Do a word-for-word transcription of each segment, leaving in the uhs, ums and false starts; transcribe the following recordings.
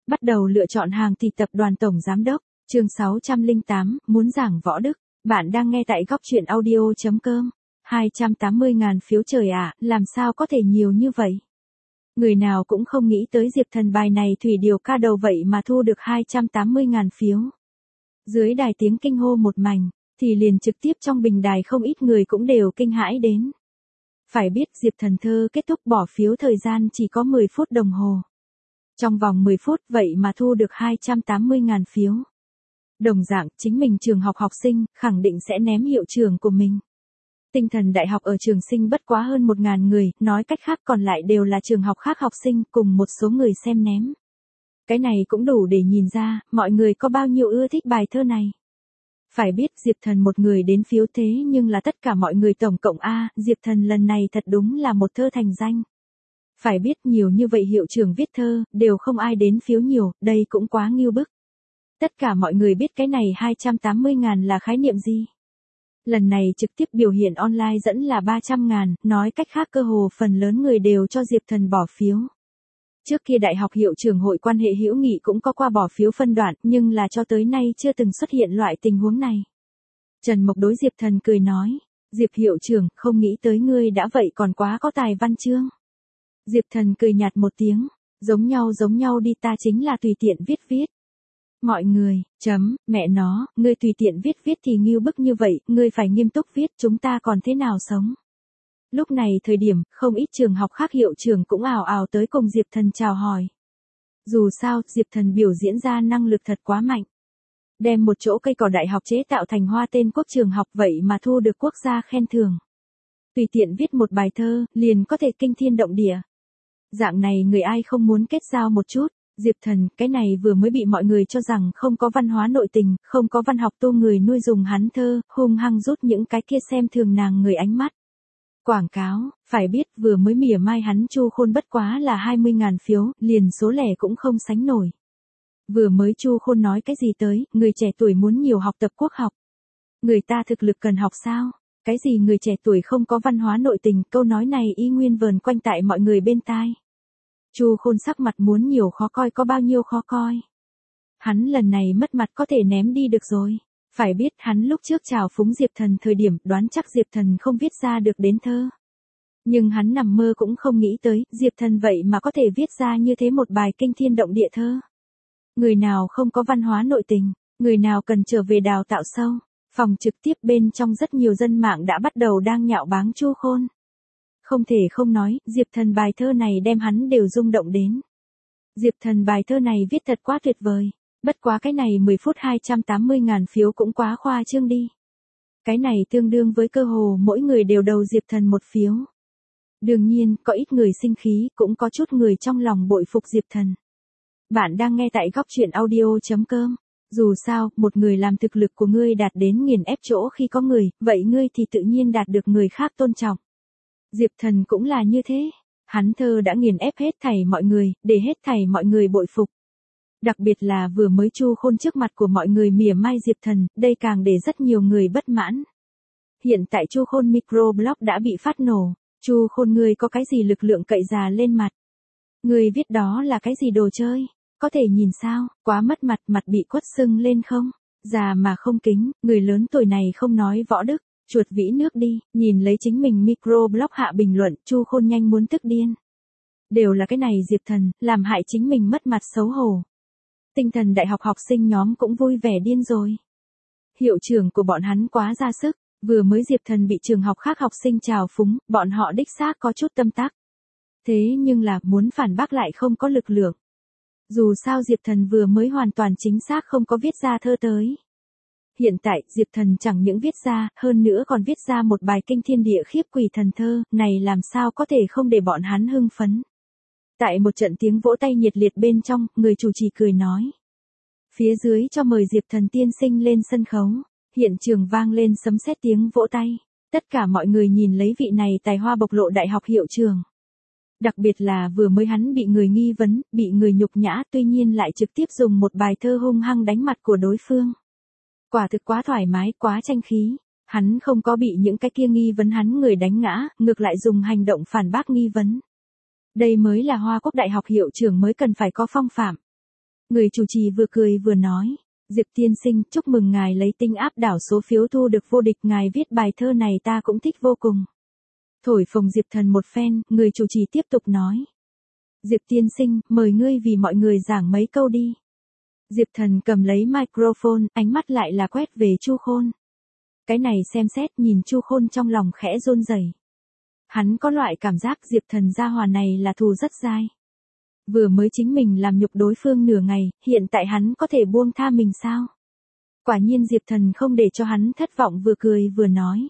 Bắt đầu lựa chọn hàng thì tập đoàn tổng giám đốc, chương sáu trăm lẻ tám, muốn giảng võ đức. Bạn đang nghe tại góc truyện audio.com. hai trăm tám mươi ngàn phiếu trời ạ, à, làm sao có thể nhiều như vậy? Người nào cũng không nghĩ tới Diệp Thần bài này thủy điều ca đầu vậy mà thu được hai trăm tám mươi ngàn phiếu. Dưới đài tiếng kinh hô một mảnh, thì liền trực tiếp trong bình đài không ít người cũng đều kinh hãi đến. Phải biết Diệp Thần thơ kết thúc bỏ phiếu thời gian chỉ có mười phút đồng hồ. Trong vòng mười phút vậy mà thu được hai trăm tám mươi ngàn phiếu. Đồng dạng, chính mình trường học học sinh, khẳng định sẽ ném hiệu trường của mình. Tinh thần đại học ở trường sinh bất quá hơn một ngàn người, nói cách khác còn lại đều là trường học khác học sinh cùng một số người xem ném. Cái này cũng đủ để nhìn ra, mọi người có bao nhiêu ưa thích bài thơ này. Phải biết Diệp Thần một người đến phiếu thế nhưng là tất cả mọi người tổng cộng A, Diệp Thần lần này thật đúng là một thơ thành danh. Phải biết nhiều như vậy hiệu trưởng viết thơ, đều không ai đến phiếu nhiều, đây cũng quá ngưu bức. Tất cả mọi người biết cái này hai trăm tám mươi ngàn là khái niệm gì. Lần này trực tiếp biểu hiện online dẫn là ba trăm ngàn, nói cách khác cơ hồ phần lớn người đều cho Diệp Thần bỏ phiếu. Trước kia đại học hiệu trưởng hội quan hệ hữu nghị cũng có qua bỏ phiếu phân đoạn, nhưng là cho tới nay chưa từng xuất hiện loại tình huống này. Trần Mộc đối Diệp Thần cười nói, Diệp hiệu trưởng, không nghĩ tới ngươi đã vậy còn quá có tài văn chương. Diệp Thần cười nhạt một tiếng, giống nhau giống nhau đi, ta chính là tùy tiện viết viết. Mọi người, chấm, mẹ nó, ngươi tùy tiện viết viết thì ngưu bức như vậy, ngươi phải nghiêm túc viết, chúng ta còn thế nào sống. Lúc này thời điểm, không ít trường học khác hiệu trưởng cũng ào ào tới cùng Diệp Thần chào hỏi. Dù sao, Diệp Thần biểu diễn ra năng lực thật quá mạnh. Đem một chỗ cây cỏ đại học chế tạo thành hoa tên quốc trường học vậy mà thu được quốc gia khen thưởng. Tùy tiện viết một bài thơ, liền có thể kinh thiên động địa. Dạng này người ai không muốn kết giao một chút. Diệp Thần, cái này vừa mới bị mọi người cho rằng không có văn hóa nội tình, không có văn học tu người nuôi dùng hắn thơ, hung hăng rút những cái kia xem thường nàng người ánh mắt. Quảng cáo, phải biết vừa mới mỉa mai hắn Chu Khôn bất quá là hai mươi ngàn phiếu, liền số lẻ cũng không sánh nổi. Vừa mới Chu Khôn nói cái gì tới, người trẻ tuổi muốn nhiều học tập quốc học. Người ta thực lực cần học sao? Cái gì người trẻ tuổi không có văn hóa nội tình, câu nói này y nguyên vờn quanh tại mọi người bên tai. Chu Khôn sắc mặt muốn nhiều khó coi có bao nhiêu khó coi. Hắn lần này mất mặt có thể ném đi được rồi. Phải biết hắn lúc trước chào phúng Diệp Thần thời điểm đoán chắc Diệp Thần không viết ra được đến thơ. Nhưng hắn nằm mơ cũng không nghĩ tới Diệp Thần vậy mà có thể viết ra như thế một bài kinh thiên động địa thơ. Người nào không có văn hóa nội tình, người nào cần trở về đào tạo sâu. Phòng trực tiếp bên trong rất nhiều dân mạng đã bắt đầu đang nhạo báng Chu Khôn. Không thể không nói, Diệp Thần bài thơ này đem hắn đều rung động đến. Diệp Thần bài thơ này viết thật quá tuyệt vời. Bất quá cái này mười phút hai trăm tám mươi ngàn phiếu cũng quá khoa trương đi. Cái này tương đương với cơ hồ mỗi người đều đầu Diệp Thần một phiếu. Đương nhiên, có ít người sinh khí, cũng có chút người trong lòng bội phục Diệp Thần. Bạn đang nghe tại góc truyện audio.com. Dù sao, một người làm thực lực của ngươi đạt đến nghiền ép chỗ khi có người, vậy ngươi thì tự nhiên đạt được người khác tôn trọng. Diệp Thần cũng là như thế. Hắn thơ đã nghiền ép hết thảy mọi người, để hết thảy mọi người bội phục. Đặc biệt là vừa mới Chu Khôn trước mặt của mọi người mỉa mai Diệp Thần, đây càng để rất nhiều người bất mãn. Hiện tại Chu Khôn microblog đã bị phát nổ. Chu Khôn ngươi có cái gì lực lượng cậy già lên mặt? Ngươi viết đó là cái gì đồ chơi? Có thể nhìn sao? Quá mất mặt, mặt bị quất sưng lên không? Già mà không kính, người lớn tuổi này không nói võ đức. Chuột vĩ nước đi, nhìn lấy chính mình microblog hạ bình luận, Chu Khôn nhanh muốn tức điên. Đều là cái này Diệp Thần, làm hại chính mình mất mặt xấu hổ. Tinh thần đại học học sinh nhóm cũng vui vẻ điên rồi. Hiệu trưởng của bọn hắn quá ra sức, vừa mới Diệp Thần bị trường học khác học sinh chào phúng, bọn họ đích xác có chút tâm tắc. Thế nhưng là muốn phản bác lại không có lực lượng. Dù sao Diệp Thần vừa mới hoàn toàn chính xác không có viết ra thơ tới. Hiện tại, Diệp Thần chẳng những viết ra, hơn nữa còn viết ra một bài kinh thiên địa khiếp quỷ thần thơ, này làm sao có thể không để bọn hắn hưng phấn. Tại một trận tiếng vỗ tay nhiệt liệt bên trong, người chủ trì cười nói. Phía dưới cho mời Diệp Thần tiên sinh lên sân khấu, hiện trường vang lên sấm sét tiếng vỗ tay. Tất cả mọi người nhìn lấy vị này tài hoa bộc lộ đại học hiệu trưởng. Đặc biệt là vừa mới hắn bị người nghi vấn, bị người nhục nhã, tuy nhiên lại trực tiếp dùng một bài thơ hung hăng đánh mặt của đối phương. Quả thực quá thoải mái, quá tranh khí. Hắn không có bị những cái kia nghi vấn hắn người đánh ngã, ngược lại dùng hành động phản bác nghi vấn. Đây mới là Hoa Quốc Đại học hiệu trưởng mới cần phải có phong phạm. Người chủ trì vừa cười vừa nói. Diệp tiên sinh, chúc mừng ngài lấy tinh áp đảo số phiếu thu được vô địch, ngài viết bài thơ này ta cũng thích vô cùng. Thổi phồng Diệp Thần một phen, người chủ trì tiếp tục nói. Diệp tiên sinh, mời ngươi vì mọi người giảng mấy câu đi. Diệp Thần cầm lấy microphone, ánh mắt lại là quét về Chu Khôn. Cái này xem xét, nhìn Chu Khôn trong lòng khẽ run rẩy. Hắn có loại cảm giác Diệp Thần gia hỏa này là thù rất dai. Vừa mới chính mình làm nhục đối phương nửa ngày, hiện tại hắn có thể buông tha mình sao? Quả nhiên Diệp Thần không để cho hắn thất vọng, vừa cười vừa nói.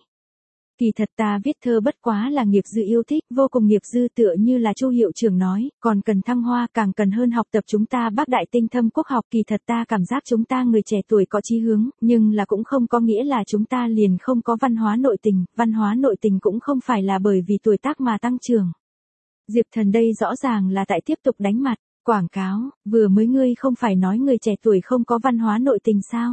Kỳ thật ta viết thơ bất quá là nghiệp dư yêu thích, vô cùng nghiệp dư, tựa như là Chu hiệu trưởng nói, còn cần thăng hoa, càng cần hơn học tập chúng ta Bắc Đại tinh thâm quốc học. Kỳ thật ta cảm giác chúng ta người trẻ tuổi có chí hướng, nhưng là cũng không có nghĩa là chúng ta liền không có văn hóa nội tình, văn hóa nội tình cũng không phải là bởi vì tuổi tác mà tăng trưởng. Diệp Thần đây rõ ràng là tại tiếp tục đánh mặt, quảng cáo, vừa mới ngươi không phải nói người trẻ tuổi không có văn hóa nội tình sao?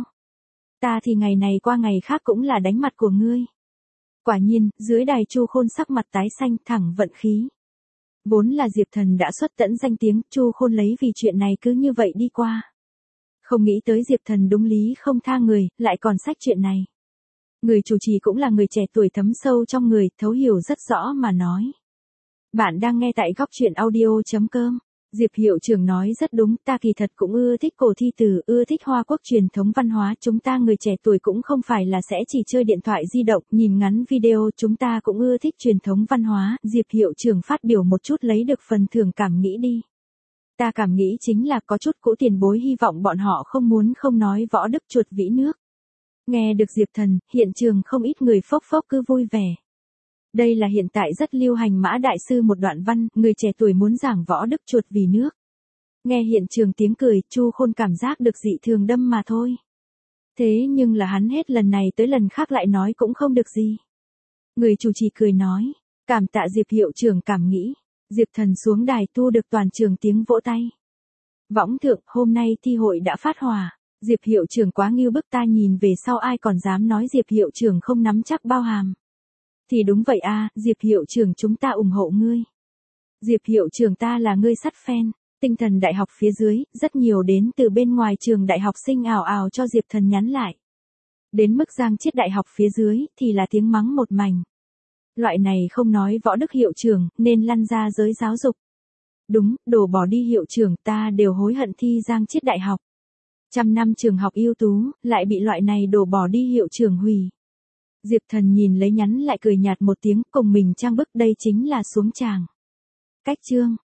Ta thì ngày này qua ngày khác cũng là đánh mặt của ngươi. Quả nhiên, dưới đài Chu Khôn sắc mặt tái xanh, thẳng vận khí. Vốn là Diệp Thần đã xuất tẫn danh tiếng, Chu Khôn lấy vì chuyện này cứ như vậy đi qua. Không nghĩ tới Diệp Thần đúng lý không tha người, lại còn xách chuyện này. Người chủ trì cũng là người trẻ tuổi thấm sâu trong người, thấu hiểu rất rõ mà nói. Bạn đang nghe tại góc truyện audio chấm com. Diệp hiệu trưởng nói rất đúng, ta kỳ thật cũng ưa thích cổ thi từ, ưa thích Hoa Quốc truyền thống văn hóa, chúng ta người trẻ tuổi cũng không phải là sẽ chỉ chơi điện thoại di động, nhìn ngắn video, chúng ta cũng ưa thích truyền thống văn hóa. Diệp hiệu trưởng phát biểu một chút lấy được phần thưởng, cảm nghĩ đi. Ta cảm nghĩ chính là có chút cũ tiền bối, hy vọng bọn họ không muốn không nói võ đức chuột vĩ nước. Nghe được Diệp Thần, hiện trường không ít người phốc phốc cứ vui vẻ. Đây là hiện tại rất lưu hành Mã Đại Sư một đoạn văn, người trẻ tuổi muốn giảng võ đức chuột vì nước. Nghe hiện trường tiếng cười, Chu Khôn cảm giác được dị thường đâm mà thôi. Thế nhưng là hắn hết lần này tới lần khác lại nói cũng không được gì. Người chủ trì cười nói, cảm tạ Diệp hiệu trưởng cảm nghĩ. Diệp Thần xuống đài thu được toàn trường tiếng vỗ tay. Võng thượng, hôm nay thi hội đã phát hỏa. Diệp hiệu trưởng quá ngưu bức, ta nhìn về sau ai còn dám nói Diệp hiệu trưởng không nắm chắc bao hàm. Thì đúng vậy a, Diệp hiệu trưởng chúng ta ủng hộ ngươi. Diệp hiệu trưởng ta là ngươi sắt phen. Tinh Thần Đại học phía dưới, rất nhiều đến từ bên ngoài trường đại học sinh ào ào cho Diệp Thần nhắn lại. Đến mức Giang Chiết Đại học phía dưới, thì là tiếng mắng một mảnh. Loại này không nói võ đức hiệu trưởng, nên lăn ra giới giáo dục. Đúng, đổ bỏ đi hiệu trưởng, ta đều hối hận thi Giang Chiết Đại học. Trăm năm trường học ưu tú, lại bị loại này đổ bỏ đi hiệu trưởng hủy. Diệp Thần nhìn lấy nhắn lại cười nhạt một tiếng, cùng mình trang bức, đây chính là xuống tràng. Cách chương